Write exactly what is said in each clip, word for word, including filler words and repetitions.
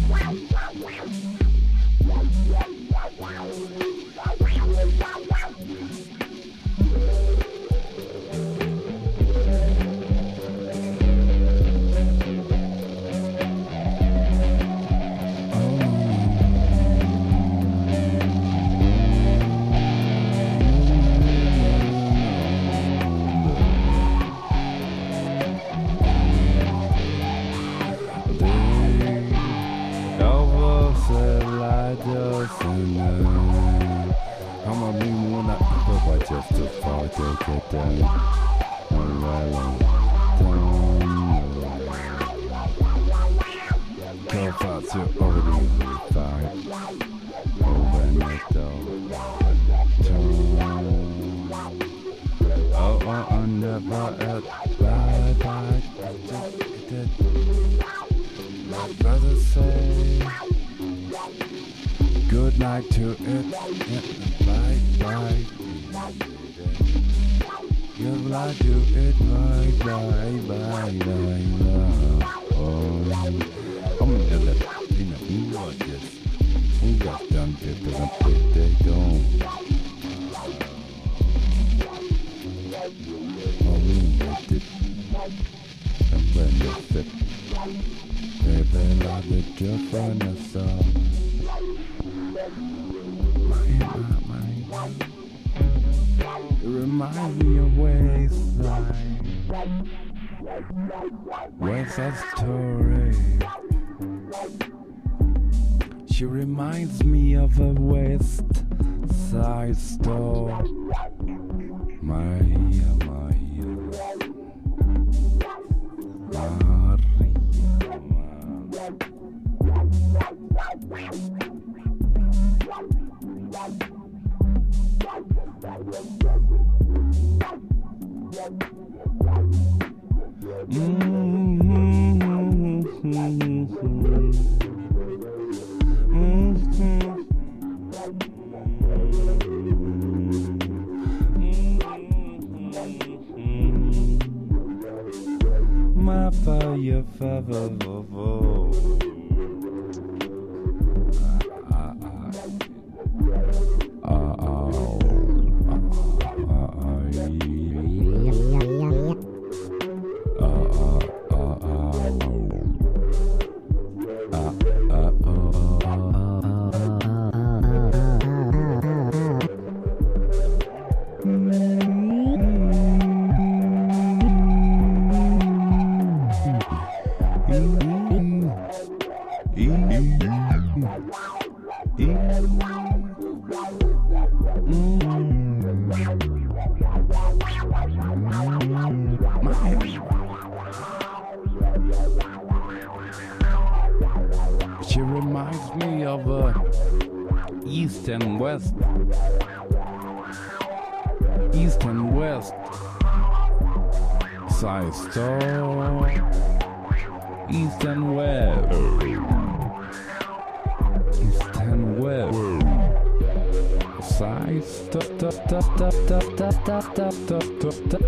West Side Story. She reminds me of a West Side store. Maria, Maria, my fire, fire, She reminds me of uh, East and West. East and West Side Store. East and West. East and West Side Store.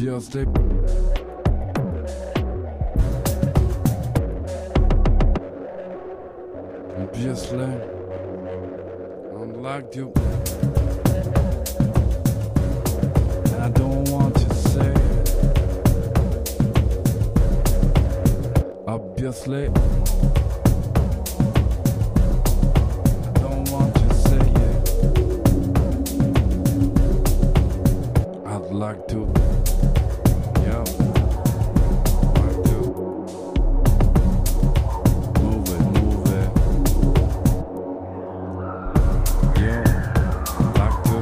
Obviously. Obviously. I'd like to. I don't want to say it. Obviously. I don't want to say it. I'd like to. Yeah. Like to. Move it, move it. Yeah. Like to.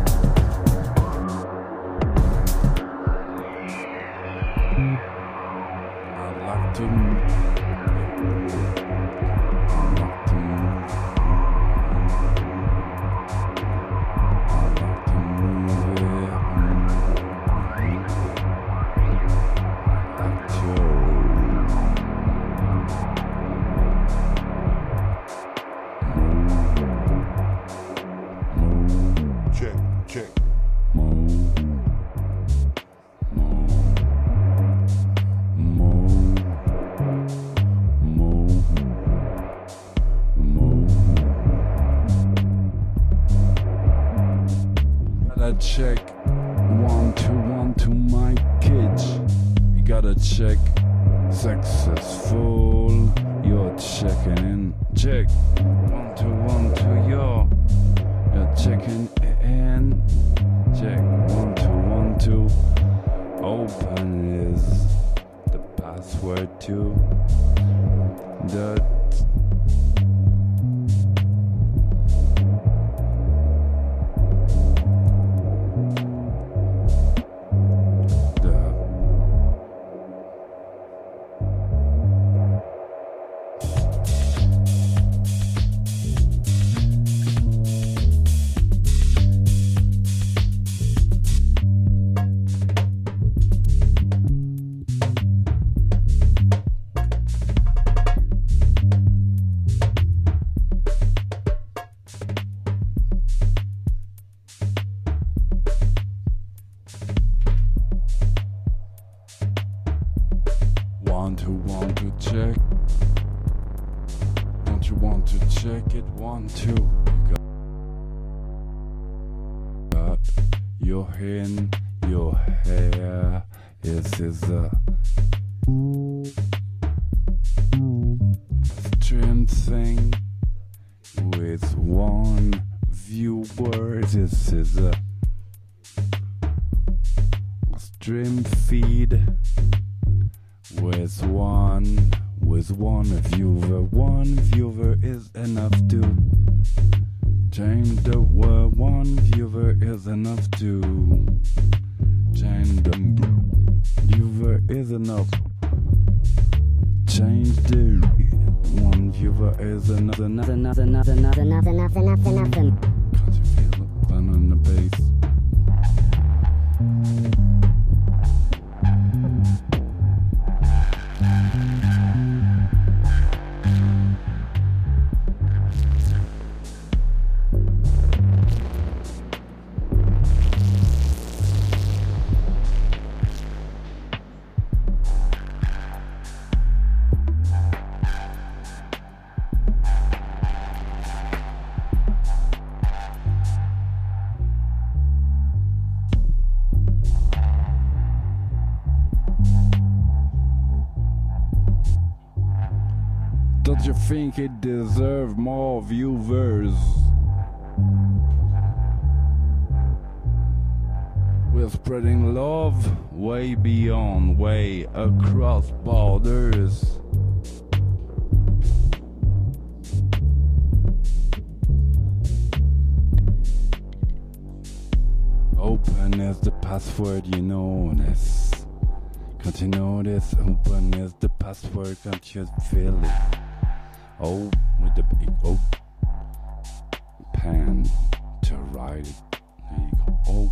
I'd like to. Check, check. Move, move, move, move, move. Gotta check one, two, one, two, my kids. You gotta check successful. You're checking in. Check one, two, one, two, yo. You're checking in. Check one, two, one, two. Open is the password to the. the Want to want to check? Don't you want to check it? One, two. You got your hand, your hair. This is a stream thing with one viewer. This is a stream feed. With one, with one viewer, one viewer is enough to change the world. One viewer is enough to change the viewer is enough. Change the one viewer is enough. Another, another, another, another, another, another, another, another. Can't you feel it? Fun on the bass. Don't you think it deserves more viewers? We're spreading love way beyond, way across borders. Open is the password, you know this. Can't you know this? Open is the password, can't you feel it? Oh, with the big O. Pan to write it. There you go. Oh.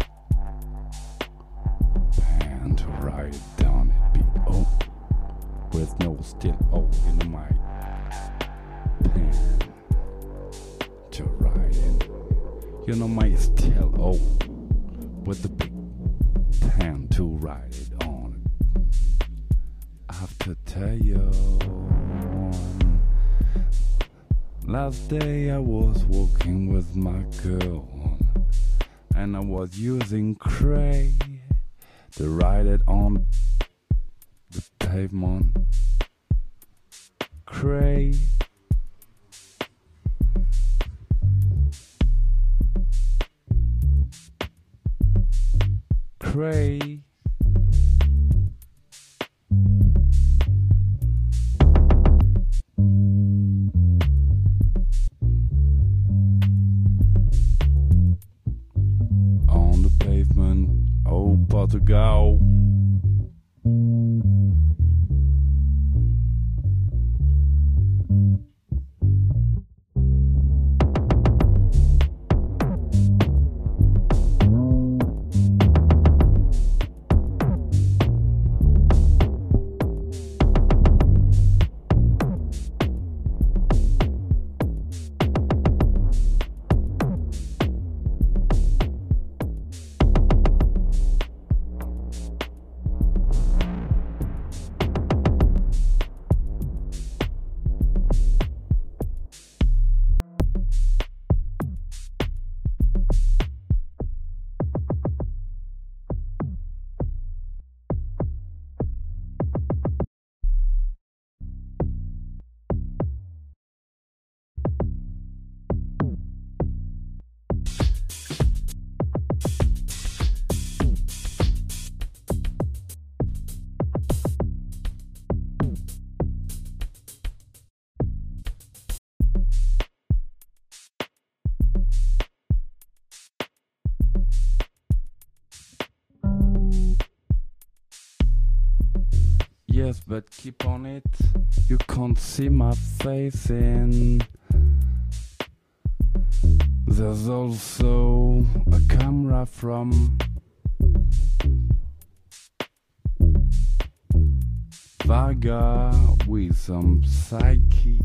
Pan to write it down. It big O. With no still O in the mic. Pan to write it. You know my still O. With the big pan. pen to write it on. I have to tell you, last day I was walking with my girl, and I was using cray to write it on the pavement. Cray. Cray. On the pavement, oh Portugal. Yes, but keep on it. You can't see my face in. There's also a camera from Vaga with some psyche.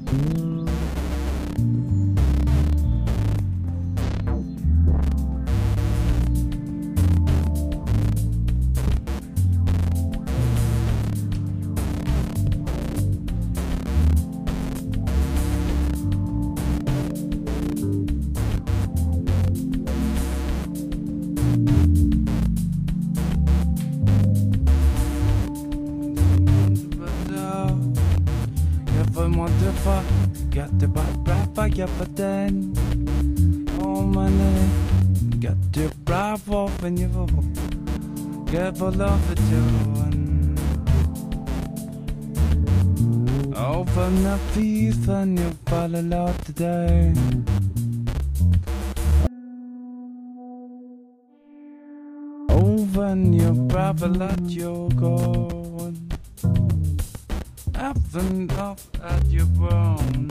Got the bad fire for then. Oh my name. Got the bravo when you get for love it doing. Open up peace and you fall in love today. Open your bravo, let you go. Up and up at your bone.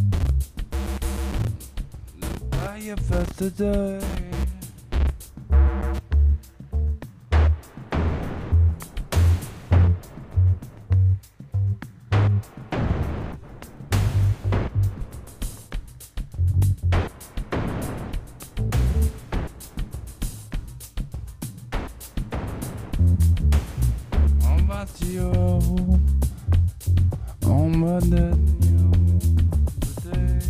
By your first today. On va you. On more than you today.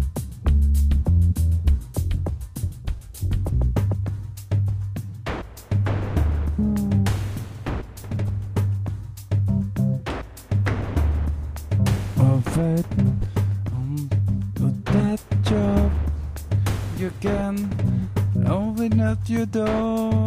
Of it, um, with that job, you can open up your door.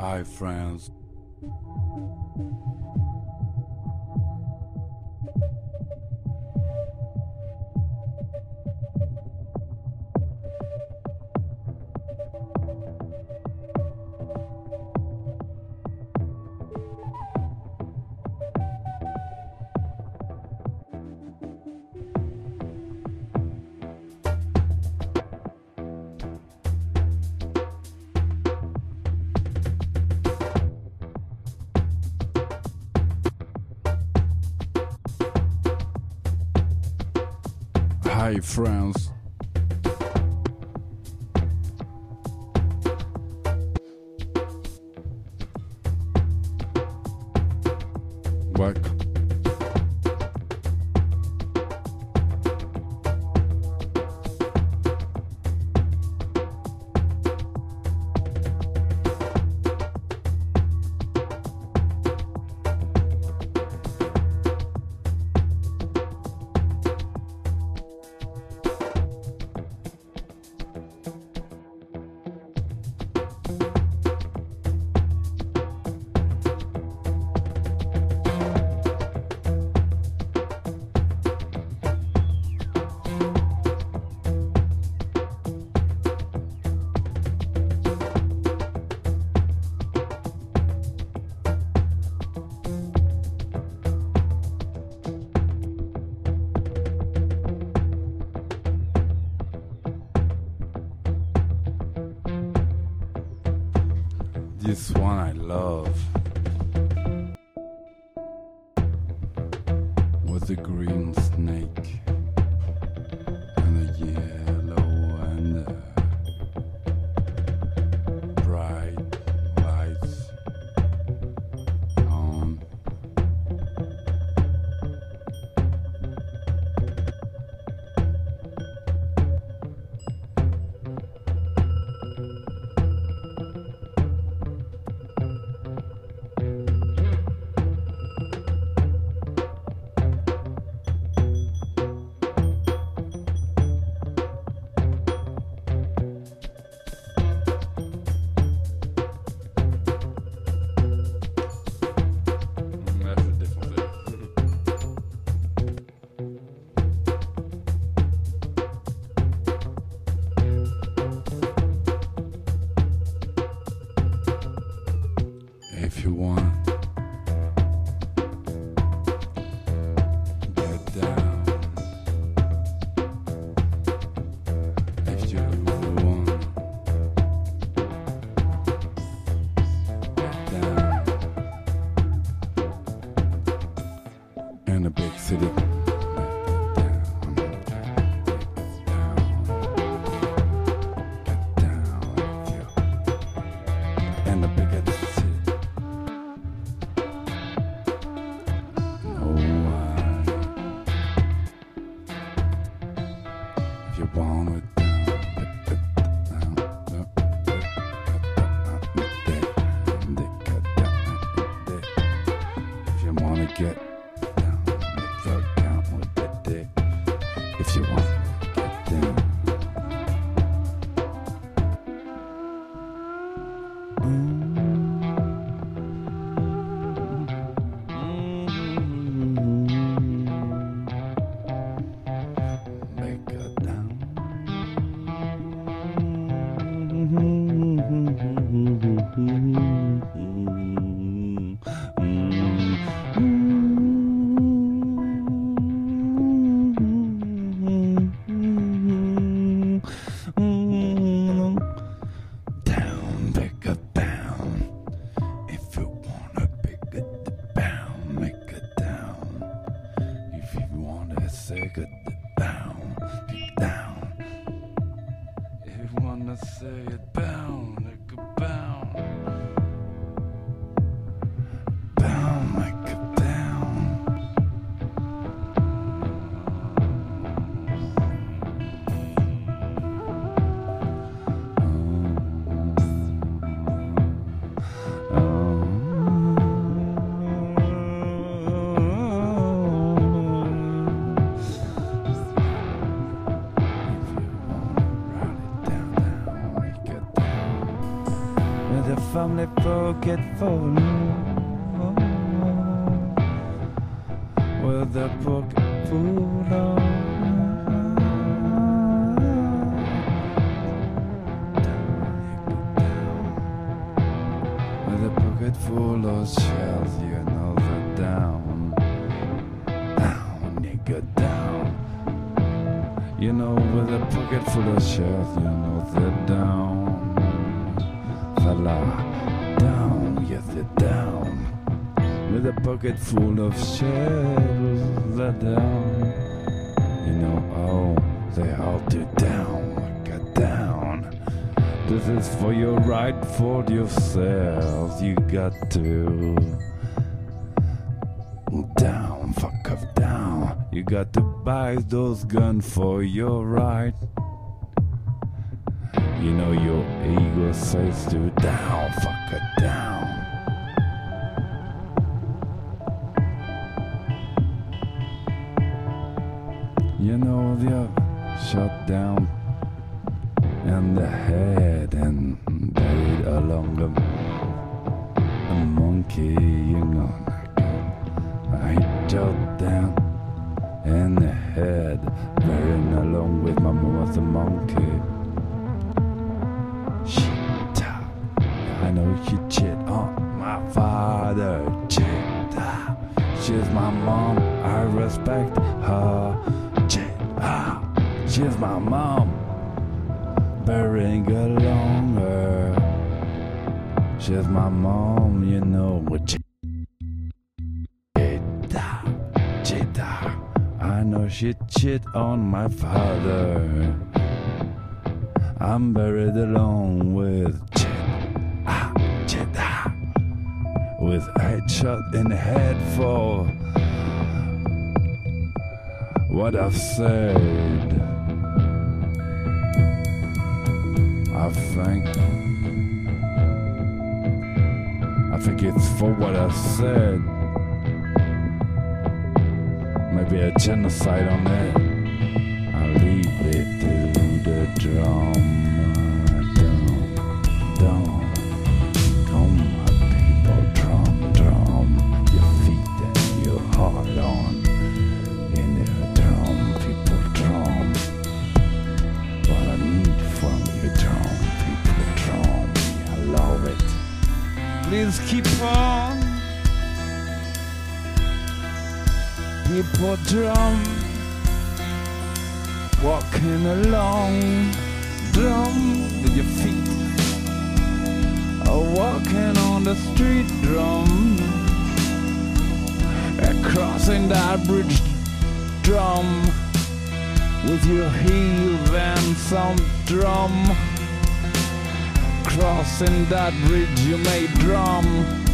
Hi, friends. Hi, friends. Welcome. This one I love was a green snake and a yellow and a bright lights on. That's a different thing. If you want, get down. If you want, get down. In a big city, get down. Get down. Get down. If you in a bigger city. If you want it down, if you want to get down, make the count with the dick. If you want to get down. Make it down. Down, pick it down. If you wanna pick it down, make it down. If you wanna say it down, pick down. If you wanna say it down, make it down. Down, make it down. If you wanna write it down, down, make it down. with a family forgetful, with a pocket full of with a pocket full of shells, you know that down, down, nigga, down. You know, with a pocket full of shells, you know that down, fella, down, yes, it down. With a pocket full of shells, that down. You know, oh, they all do down, get down. This is for your right, for yourselves. You got to down, fuck off, down. You got to buy those guns for your right. You know your ego says to down, fuck it down. You know they're shot down in the head and buried along a, a monkey, you know. I shot down in the head, buried along with my mother monkey. Shit, I know she cheat on my father. Shit, she's my mom, I respect her. Shit, she's my mom, burying along her. She's my mom, you know what. Shit, shit, I know she cheat on my father. I'm buried along with shit, ah, shit, ah, with a shot in the head for what I've said. I think, I think it's for what I said. Maybe a genocide on it. I'll leave it to the drum, drum, drum, drum, my people, drum, drum, your feet and your heart on, in there, drum, people, drum, what I need from you, drum, people, drum, I love it. Please keep on, people, drum. Walking along, drum with your feet. Oh, walking on the street, drum. And crossing that bridge, drum. With your heels and some drum. Crossing that bridge, you may drum.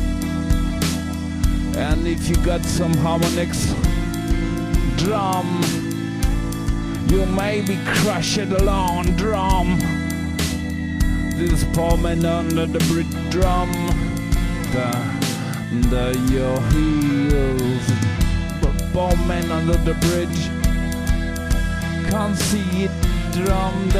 And if you got some harmonics, drum. You may be crushed along drum. This poor man under the bridge drum. The, the your heels. The poor man under the bridge. Can't see it drummed.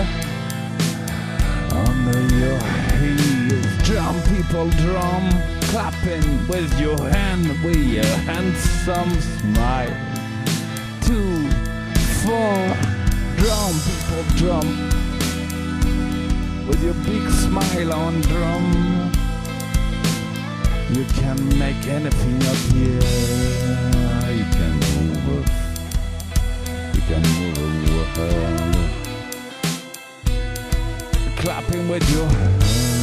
Under your heels. Drum, people, drum. Clapping with your hand, with your handsome smile. Two, four. Drum, people, drum. With your big smile on drum. You can make anything up here. You can move it. You can move a world. Clapping with your hand.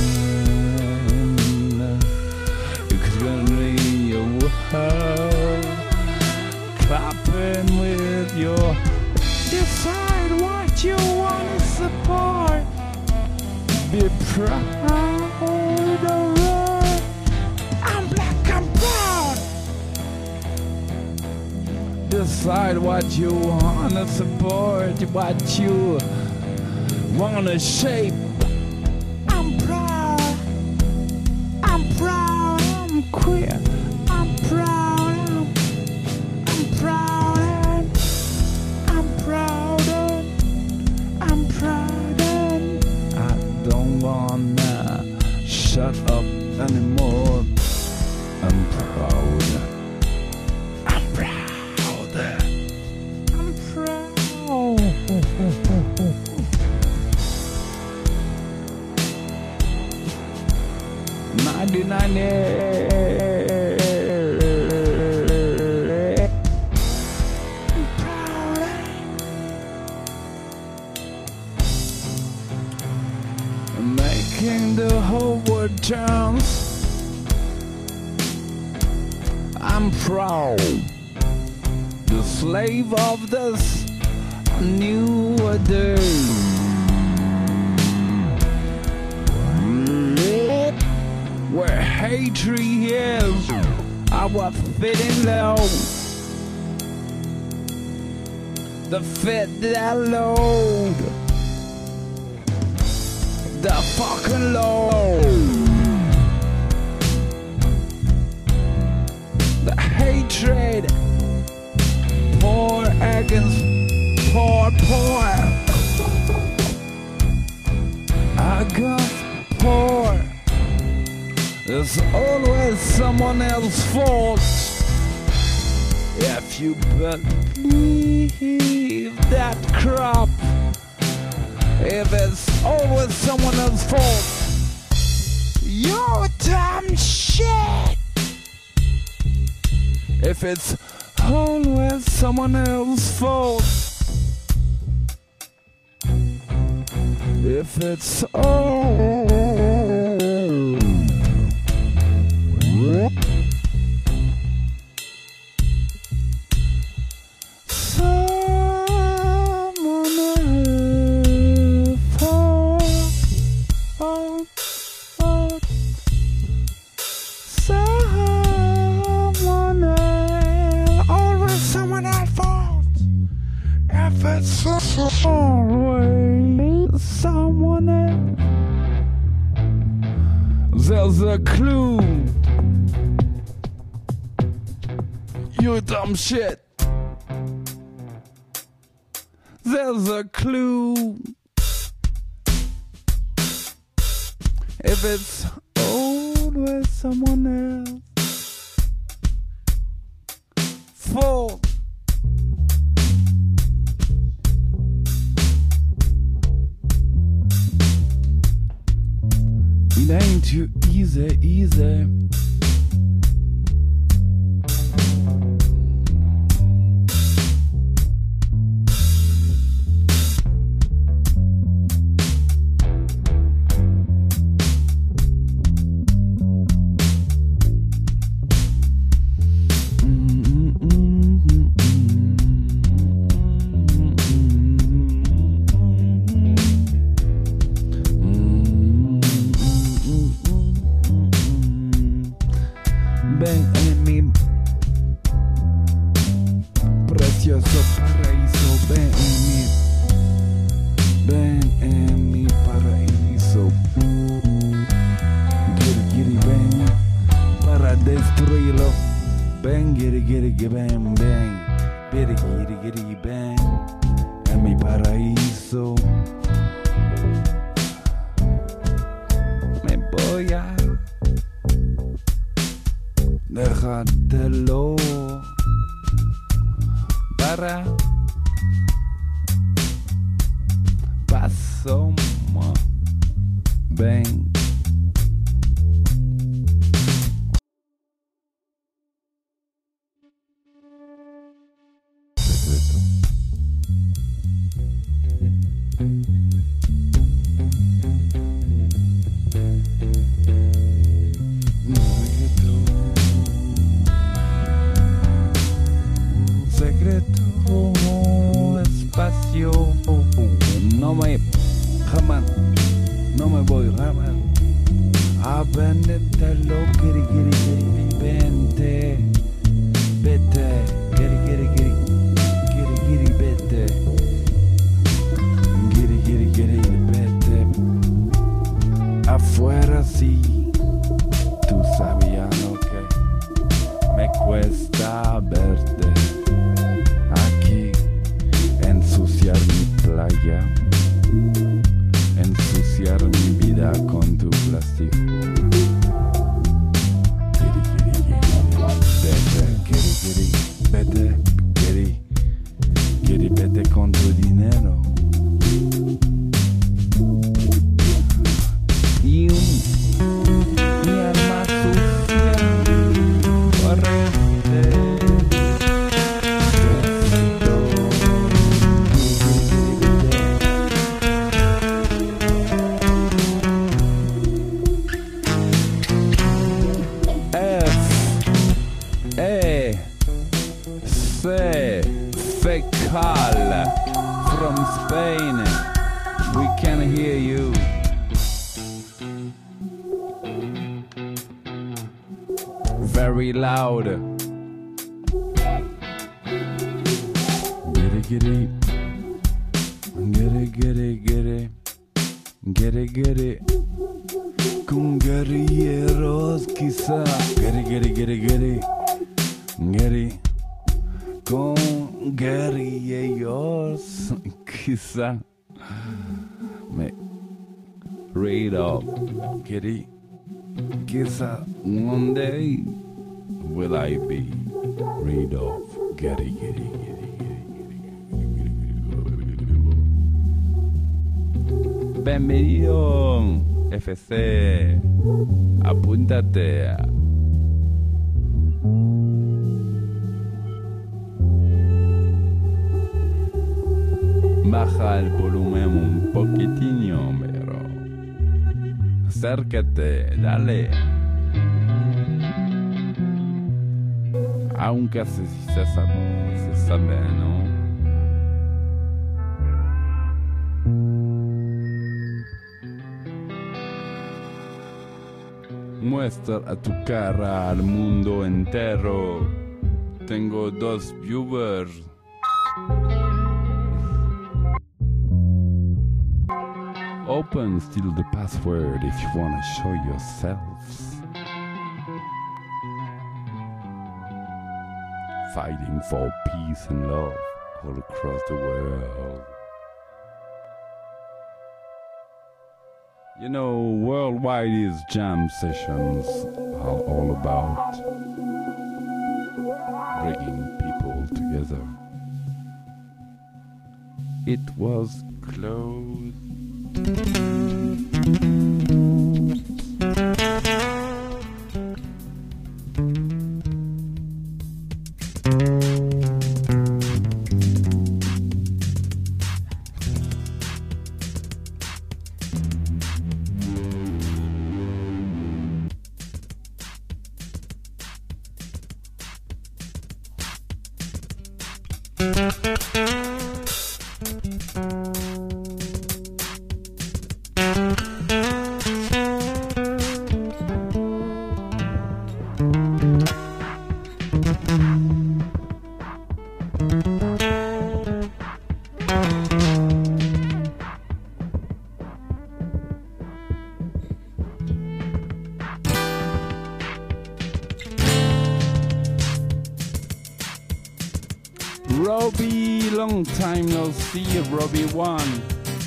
You can ring your world. Clapping with your. Decide what you want to support. Be proud of it. I'm black, I'm proud. Decide what you want to support, what you want to shape. I'm proud. I'm proud. I'm queer. I'm proud. I'm, I'm proud. shut up anymore. I'm proud. I'm proud. I'm proud. nineteen ninety. Making the whole world turns. I'm proud, the slave of this new day. Where hatred is, I was fitting low. The fit that load. The fucking load. The hatred. Poor against poor, poor. Against poor. There's always someone else's fault. If you believe that crap. If it's always someone else's fault, you're damn shit. If it's always someone else's fault, if it's all it's always someone else. There's a clue. You dumb shit. There's a clue. If it's always someone else fault. It ain't too easy, easy. Ven en mi precioso paraíso, ven en mi, ven en mi paraíso. Giri giri ven para destruirlo. Ven giri giri giri ven, ven, giri giri giri ven en mi paraíso. Me voy a dejártelo para paso ven. Secreto. Secreto, espacio, no me, jamás, no me voy jamás a vendértelo, giri giri giri, vente, vete, giri giri giri, giri giri vete, giri giri giri vete, afuera sí, tú sabías lo que me cuesta verte. Ensuciar mi playa, ensuciar mi vida con tu plástico. very loud. Get it, get it. Get it, get it, get it. Get it, get it. Con guerrilleros quizá. Get it, get it, get it, get it. Get it. Con guerrilleros quizá. Me read up. Get it. Quizá one day will I be rid of Gary, Gary, Gary, Gary. Bienvenido, F C. Apúntate. Baja el volumen un poquitinho, pero acércate, dale. Aunque se, se, sabe, se sabe, ¿no? Muestra a tu cara al mundo entero. Tengo dos viewers. Open still the password if you wanna show yourselves. Fighting for peace and love all across the world. You know, worldwide is jam sessions are all about bringing people together. It was closed. Robbie, long time no see, Robbie one.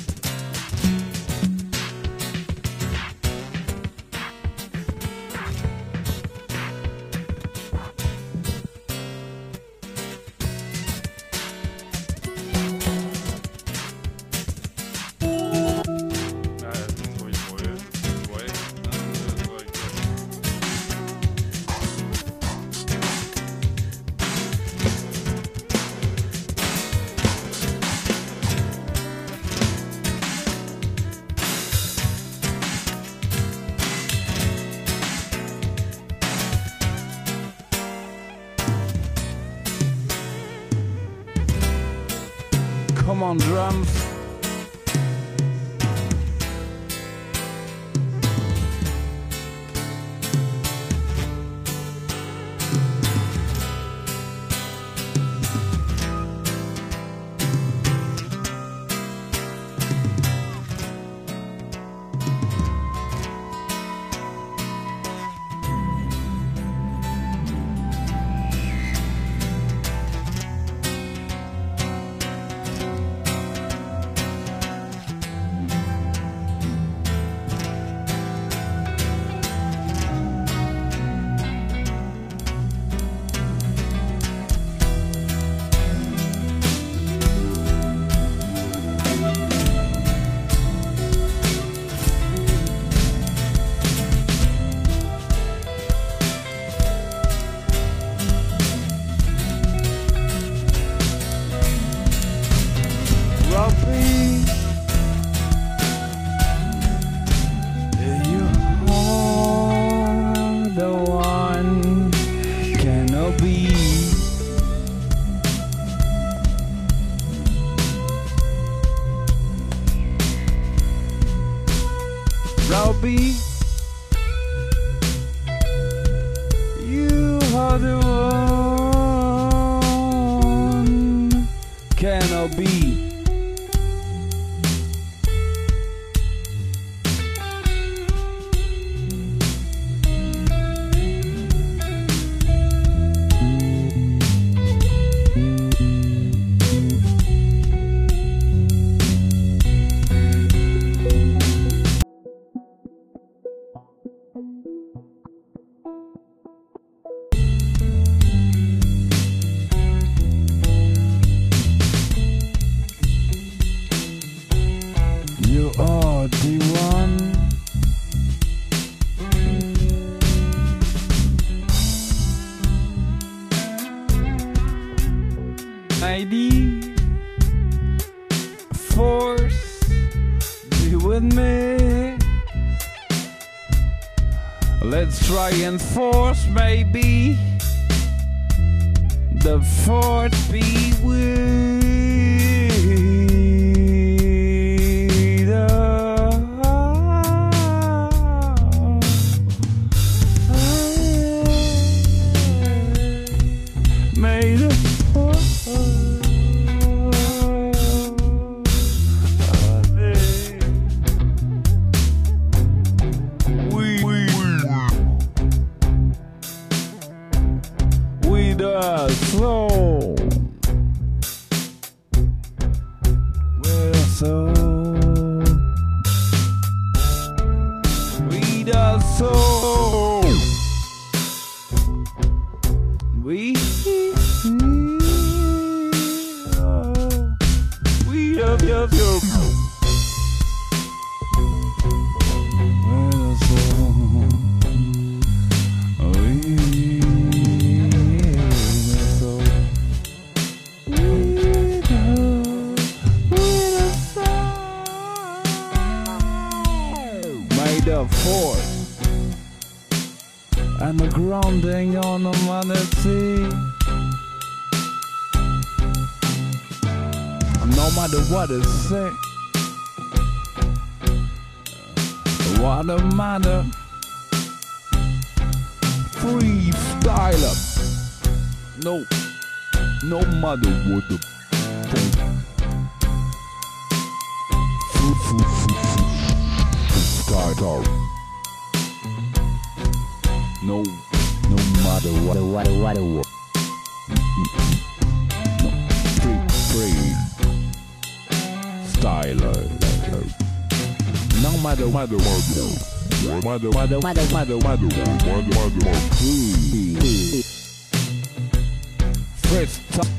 Come on, drums. are the one. Cannot be. You are the one. I D force be with me. Let's try and force maybe the force be with made a force. We, we, we the soul. We're the soul. We the soul. We we have just your we're the soul. We the soul. We the we the soul. Made up force. And the grounding on the mother sea. No matter what it say, what a matter. Freestyler. No, no matter what the start out. No, no matter what, what, what, what. No, free, free. Styler. No matter, matter, matter. Matter, matter, matter, matter, matter, matter, matter. Free. Fresh.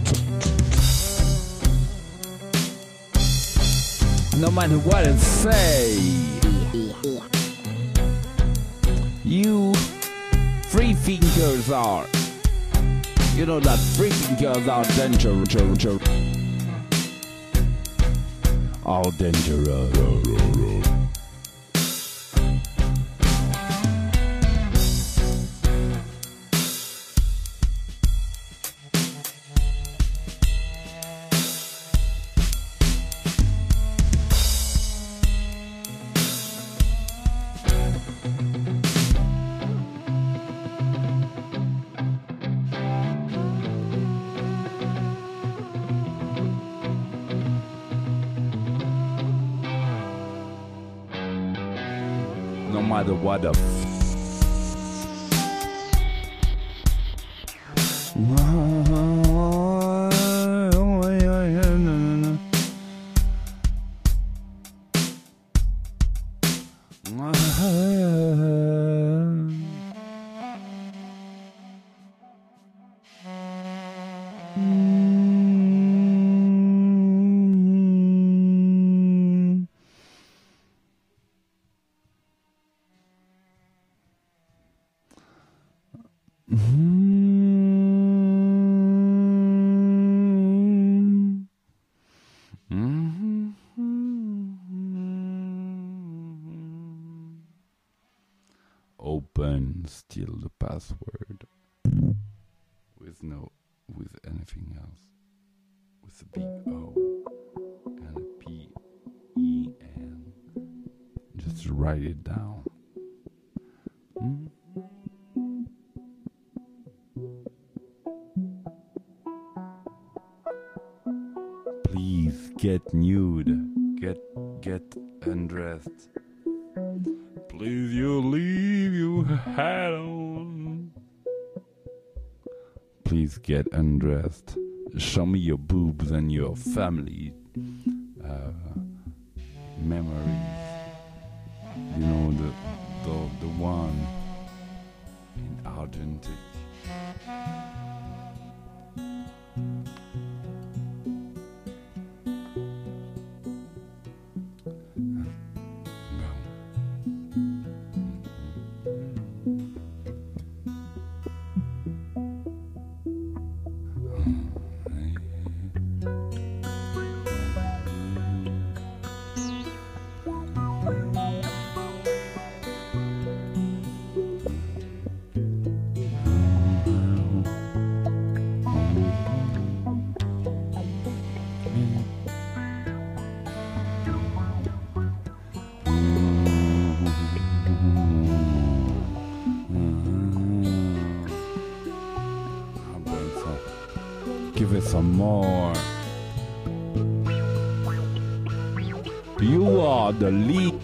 No matter what it say. You. Free thinkers are, you know that free thinkers are dangerous, all dangerous. No matter what the f Open still the password with no with anything else, with a big O and a P E N. Just write it down. Mm-hmm. get nude, get get undressed. Please, you leave your hat on. Please get undressed. Show me your boobs and your family uh, memories. You know, the the the one in Argentina. Give it some more. You are the lead.